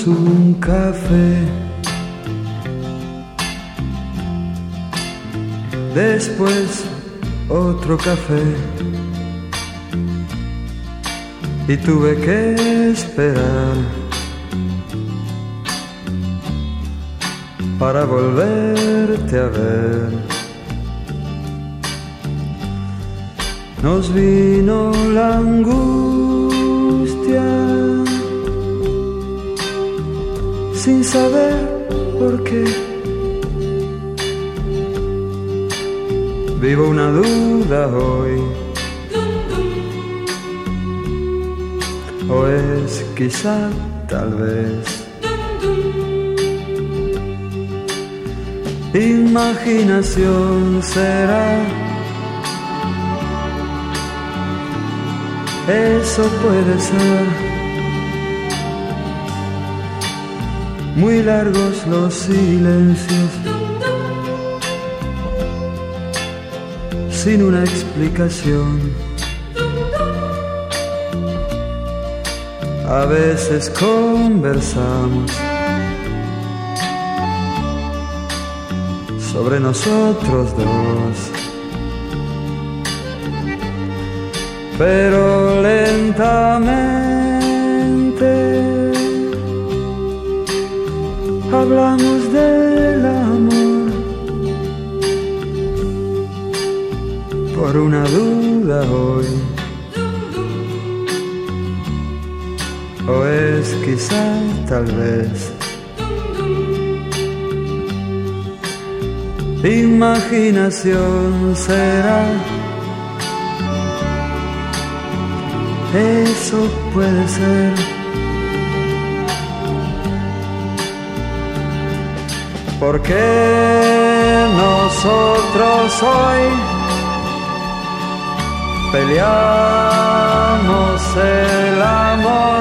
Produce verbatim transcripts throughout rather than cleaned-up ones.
un café. Después otro café. Y tuve que esperar para volverte a ver. Nos vino la angustia sin saber por qué. Vivo una duda hoy, o es quizá tal vez imaginación, será. Eso puede ser. Muy largos los silencios, sin una explicación. A veces conversamos sobre nosotros dos, pero lentamente hablamos del amor por una duda hoy, o es quizá tal vez imaginación, será. Eso puede ser. ¿Por qué nosotros hoy peleamos el amor?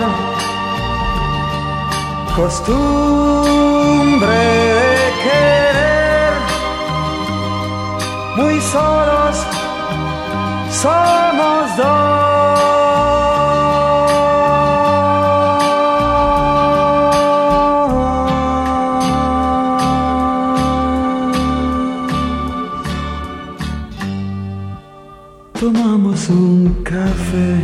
Costumbre de querer, muy solos somos dos. Tomamos un café,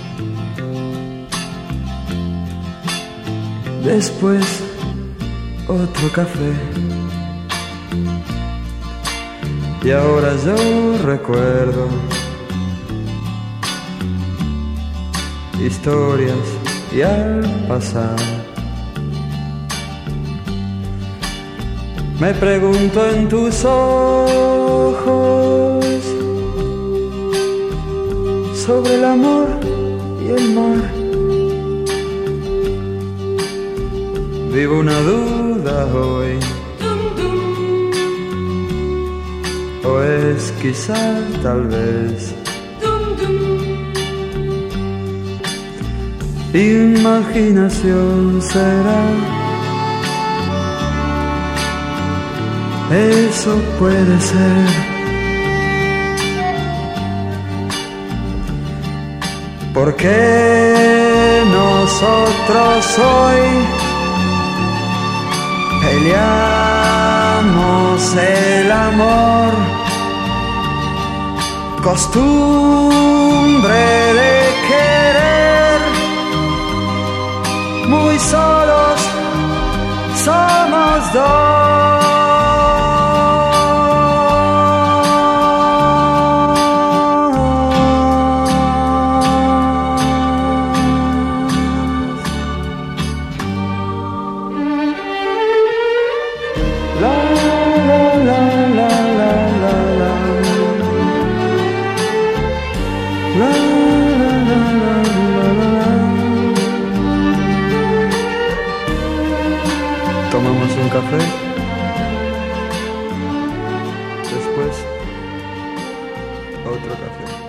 después otro café, y ahora yo recuerdo historias y al pasar me pregunto en tus ojos sobre el amor y el mar. Vivo una duda hoy, o es quizá tal vez imaginación, será. Eso puede ser. ¿Por qué nosotros hoy peleamos el amor? Costumbre de querer, muy solos somos dos. Tomamos un café, después otro café.